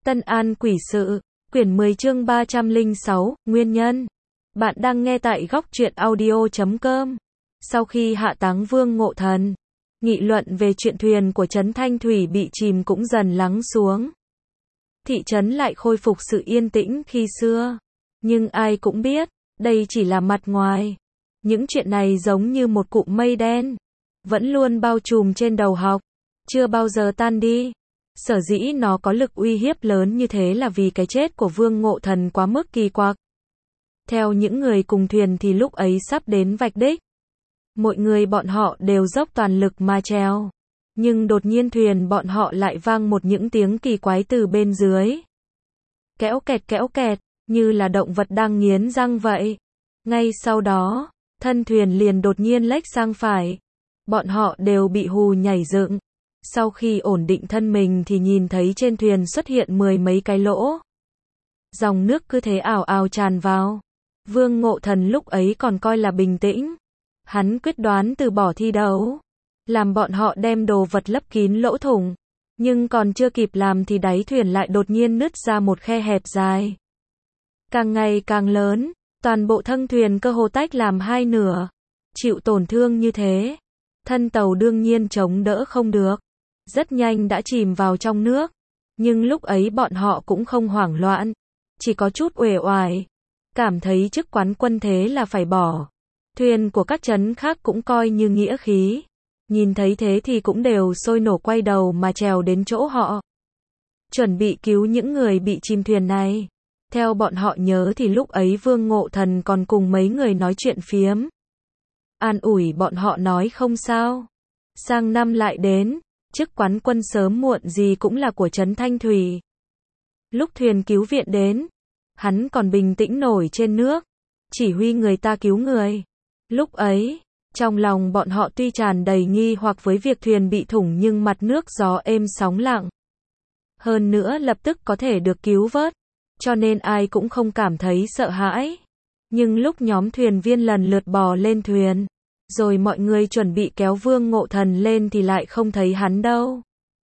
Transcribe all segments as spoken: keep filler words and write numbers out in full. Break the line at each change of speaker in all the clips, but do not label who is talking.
Tân An quỷ sự, quyển mười chương ba trăm lẻ sáu, nguyên nhân. Bạn đang nghe tại góc truyện audio chấm com. Sau khi hạ táng Vương Ngộ Thần, nghị luận về chuyện thuyền của trấn Thanh Thủy bị chìm cũng dần lắng xuống. Thị trấn lại khôi phục sự yên tĩnh khi xưa. Nhưng ai cũng biết, đây chỉ là mặt ngoài. Những chuyện này giống như một cụm mây đen, vẫn luôn bao trùm trên đầu học, chưa bao giờ tan đi. Sở dĩ nó có lực uy hiếp lớn như thế là vì cái chết của Vương Ngộ Thần quá mức kỳ quặc. Theo những người cùng thuyền thì lúc ấy sắp đến vạch đích. Mọi người bọn họ đều dốc toàn lực mà trèo. Nhưng đột nhiên thuyền bọn họ lại vang một những tiếng kỳ quái từ bên dưới. Kéo kẹt kéo kẹt, như là động vật đang nghiến răng vậy. Ngay sau đó, thân thuyền liền đột nhiên lệch sang phải. Bọn họ đều bị hù nhảy dựng. Sau khi ổn định thân mình thì nhìn thấy trên thuyền xuất hiện mười mấy cái lỗ. Dòng nước cứ thế ào ào tràn vào. Vương Ngộ Thần lúc ấy còn coi là bình tĩnh. Hắn quyết đoán từ bỏ thi đấu. Làm bọn họ đem đồ vật lấp kín lỗ thủng. Nhưng còn chưa kịp làm thì đáy thuyền lại đột nhiên nứt ra một khe hẹp dài. Càng ngày càng lớn, toàn bộ thân thuyền cơ hồ tách làm hai nửa. Chịu tổn thương như thế, thân tàu đương nhiên chống đỡ không được. Rất nhanh đã chìm vào trong nước. Nhưng lúc ấy bọn họ cũng không hoảng loạn. Chỉ có chút uể oải. Cảm thấy chức quán quân thế là phải bỏ. Thuyền của các trấn khác cũng coi như nghĩa khí. Nhìn thấy thế thì cũng đều sôi nổ quay đầu mà trèo đến chỗ họ. Chuẩn bị cứu những người bị chìm thuyền này. Theo bọn họ nhớ thì lúc ấy Vương Ngộ Thần còn cùng mấy người nói chuyện phiếm. An ủi bọn họ nói không sao. Sang năm lại đến. Chức quán quân sớm muộn gì cũng là của trấn Thanh Thủy. Lúc thuyền cứu viện đến, hắn còn bình tĩnh nổi trên nước, chỉ huy người ta cứu người. Lúc ấy, trong lòng bọn họ tuy tràn đầy nghi hoặc với việc thuyền bị thủng nhưng mặt nước gió êm sóng lặng. Hơn nữa lập tức có thể được cứu vớt, cho nên ai cũng không cảm thấy sợ hãi. Nhưng lúc nhóm thuyền viên lần lượt bò lên thuyền, rồi mọi người chuẩn bị kéo Vương Ngộ Thần lên thì lại không thấy hắn đâu.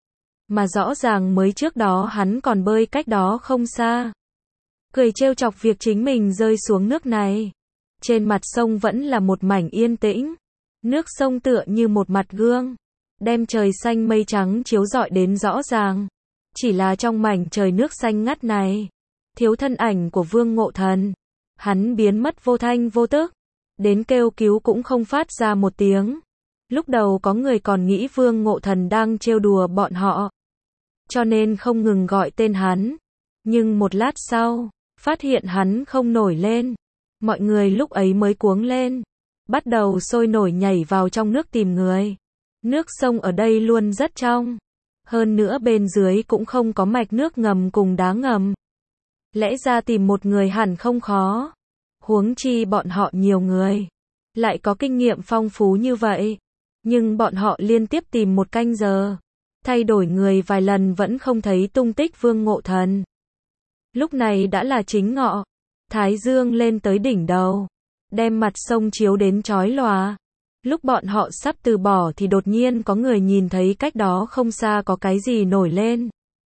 Mà rõ ràng mới trước đó hắn còn bơi cách đó không xa. Cười trêu chọc việc chính mình rơi xuống nước này. Trên mặt sông vẫn là một mảnh yên tĩnh. Nước sông tựa như một mặt gương, đem trời xanh mây trắng chiếu rọi đến rõ ràng. Chỉ là trong mảnh trời nước xanh ngắt này, thiếu thân ảnh của Vương Ngộ Thần. Hắn biến mất vô thanh vô tức. Đến kêu cứu cũng không phát ra một tiếng. Lúc đầu có người còn nghĩ Vương Ngộ Thần đang trêu đùa bọn họ, cho nên không ngừng gọi tên hắn. Nhưng một lát sau, phát hiện hắn không nổi lên. Mọi người lúc ấy mới cuống lên, bắt đầu sôi nổi nhảy vào trong nước tìm người. Nước sông ở đây luôn rất trong. Hơn nữa bên dưới cũng không có mạch nước ngầm cùng đá ngầm. Lẽ ra tìm một người hẳn không khó. Huống chi bọn họ nhiều người, lại có kinh nghiệm phong phú như vậy. Nhưng bọn họ liên tiếp tìm một canh giờ, thay đổi người vài lần vẫn không thấy tung tích Vương Ngộ Thần. Lúc này đã là chính ngọ, thái dương lên tới đỉnh đầu, đem mặt sông chiếu đến chói lòa. Lúc bọn họ sắp từ bỏ thì đột nhiên có người nhìn thấy cách đó không xa có cái gì nổi lên.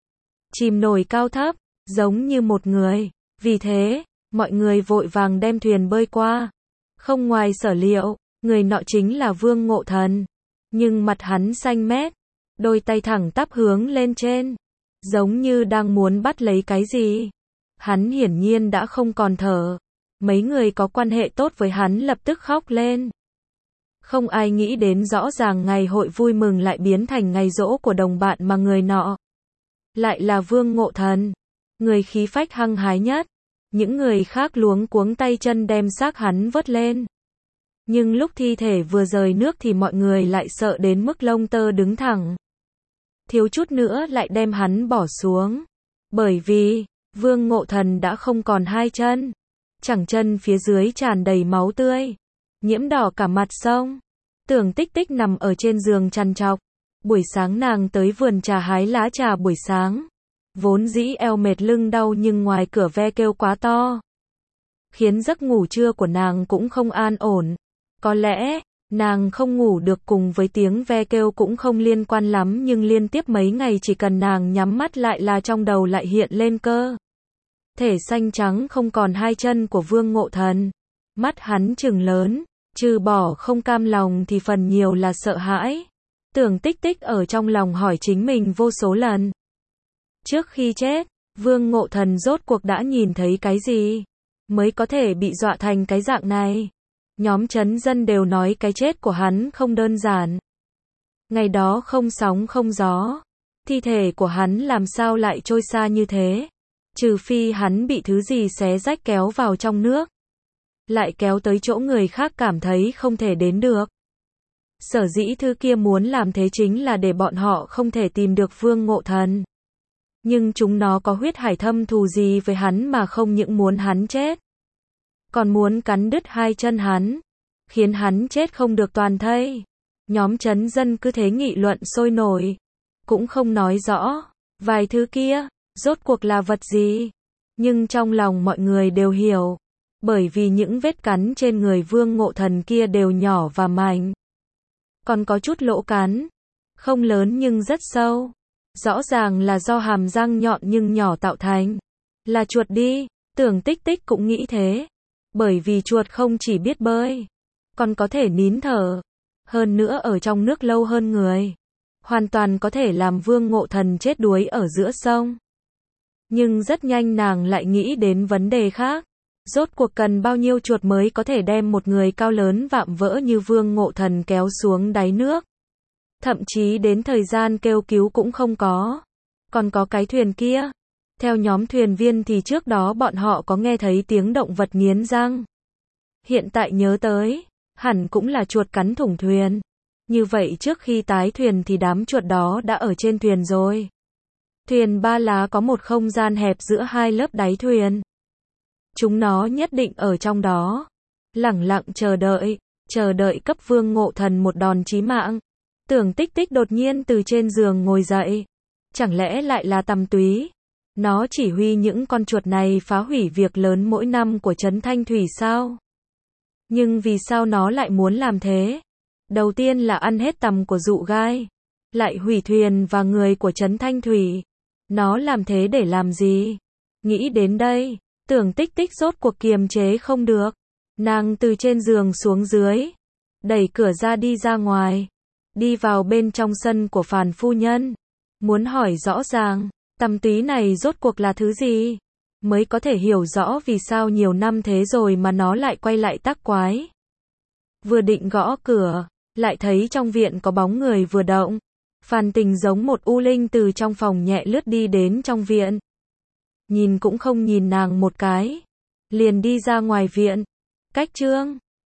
Chìm nổi cao thấp, giống như một người. Vì thế, mọi người vội vàng đem thuyền bơi qua. Không ngoài sở liệu, người nọ chính là Vương Ngộ Thần. Nhưng mặt hắn xanh mét, đôi tay thẳng tắp hướng lên trên, giống như đang muốn bắt lấy cái gì. Hắn hiển nhiên đã không còn thở. Mấy người có quan hệ tốt với hắn lập tức khóc lên. Không ai nghĩ đến rõ ràng ngày hội vui mừng lại biến thành ngày giỗ của đồng bạn mà người nọ lại là Vương Ngộ Thần, người khí phách hăng hái nhất. Những người khác luống cuống tay chân đem xác hắn vớt lên. Nhưng lúc thi thể vừa rời nước thì mọi người lại sợ đến mức lông tơ đứng thẳng. Thiếu chút nữa lại đem hắn bỏ xuống. Bởi vì, Vương Ngộ Thần đã không còn hai chân. Chẳng chân phía dưới tràn đầy máu tươi, nhiễm đỏ cả mặt sông. Tưởng Tích Tích nằm ở trên giường trằn trọc. Buổi sáng nàng tới vườn trà hái lá trà buổi sáng. Vốn dĩ eo mệt lưng đau nhưng ngoài cửa ve kêu quá to, khiến giấc ngủ trưa của nàng cũng không an ổn. Có lẽ, Nàng không ngủ được cùng với tiếng ve kêu cũng không liên quan lắm nhưng liên tiếp mấy ngày chỉ cần nàng nhắm mắt lại là trong đầu lại hiện lên cơ thể xanh trắng không còn hai chân của Vương Ngộ Thần. Mắt hắn trừng lớn, trừ bỏ không cam lòng thì phần nhiều là sợ hãi. Tưởng Tích Tích ở trong lòng hỏi chính mình vô số lần. Trước khi chết, Vương Ngộ Thần rốt cuộc đã nhìn thấy cái gì? Mới có thể bị dọa thành cái dạng này? Nhóm chấn dân đều nói cái chết của hắn không đơn giản. Ngày đó không sóng không gió. Thi thể của hắn làm sao lại trôi xa như thế? Trừ phi hắn bị thứ gì xé rách kéo vào trong nước. Lại kéo tới chỗ người khác cảm thấy không thể đến được. Sở dĩ thứ kia muốn làm thế chính là để bọn họ không thể tìm được Vương Ngộ Thần. Nhưng chúng nó có huyết hải thâm thù gì với hắn mà không những muốn hắn chết, còn muốn cắn đứt hai chân hắn, khiến hắn chết không được toàn thây. Nhóm chấn dân cứ thế nghị luận sôi nổi, cũng không nói rõ, vài thứ kia, rốt cuộc là vật gì. Nhưng trong lòng mọi người đều hiểu, bởi vì những vết cắn trên người Vương Ngộ Thần kia đều nhỏ và mảnh. Còn có chút lỗ cắn, không lớn nhưng rất sâu. Rõ ràng là do hàm răng nhọn nhưng nhỏ tạo thành. Là chuột đi, Tưởng Tích Tích cũng nghĩ thế. Bởi vì chuột không chỉ biết bơi, còn có thể nín thở. Hơn nữa ở trong nước lâu hơn người. Hoàn toàn có thể làm Vương Ngộ Thần chết đuối ở giữa sông. Nhưng rất nhanh nàng lại nghĩ đến vấn đề khác. Rốt cuộc cần bao nhiêu chuột mới có thể đem một người cao lớn vạm vỡ như Vương Ngộ Thần kéo xuống đáy nước. Thậm chí đến thời gian kêu cứu cũng không có. Còn có cái thuyền kia. Theo nhóm thuyền viên thì trước đó bọn họ có nghe thấy tiếng động vật nghiến răng. Hiện tại nhớ tới, hẳn cũng là chuột cắn thủng thuyền. Như vậy trước khi tái thuyền thì đám chuột đó đã ở trên thuyền rồi. Thuyền ba lá có một không gian hẹp giữa hai lớp đáy thuyền. Chúng nó nhất định ở trong đó. Lẳng lặng chờ đợi, chờ đợi cấp Vương Ngộ Thần một đòn chí mạng. Tưởng Tích Tích đột nhiên từ trên giường ngồi dậy. Chẳng lẽ lại là Tầm Túy? Nó chỉ huy những con chuột này phá hủy việc lớn mỗi năm của Trấn Thanh Thủy sao? Nhưng vì sao nó lại muốn làm thế? Đầu tiên là ăn hết tằm của dụ gai. Lại hủy thuyền và người của Trấn Thanh Thủy. Nó làm thế để làm gì? Nghĩ đến đây, Tưởng Tích Tích rốt cuộc kiềm chế không được. Nàng từ trên giường xuống dưới. Đẩy cửa ra đi ra ngoài. Đi vào bên trong sân của Phàn phu nhân. Muốn hỏi rõ ràng, Tầm Túy này rốt cuộc là thứ gì? Mới có thể hiểu rõ vì sao nhiều năm thế rồi mà nó lại quay lại tác quái. Vừa định gõ cửa, lại thấy trong viện có bóng người vừa động. Phàn Tình giống một u linh từ trong phòng nhẹ lướt đi đến trong viện. Nhìn cũng không nhìn nàng một cái. Liền đi ra ngoài viện. Cách Trương,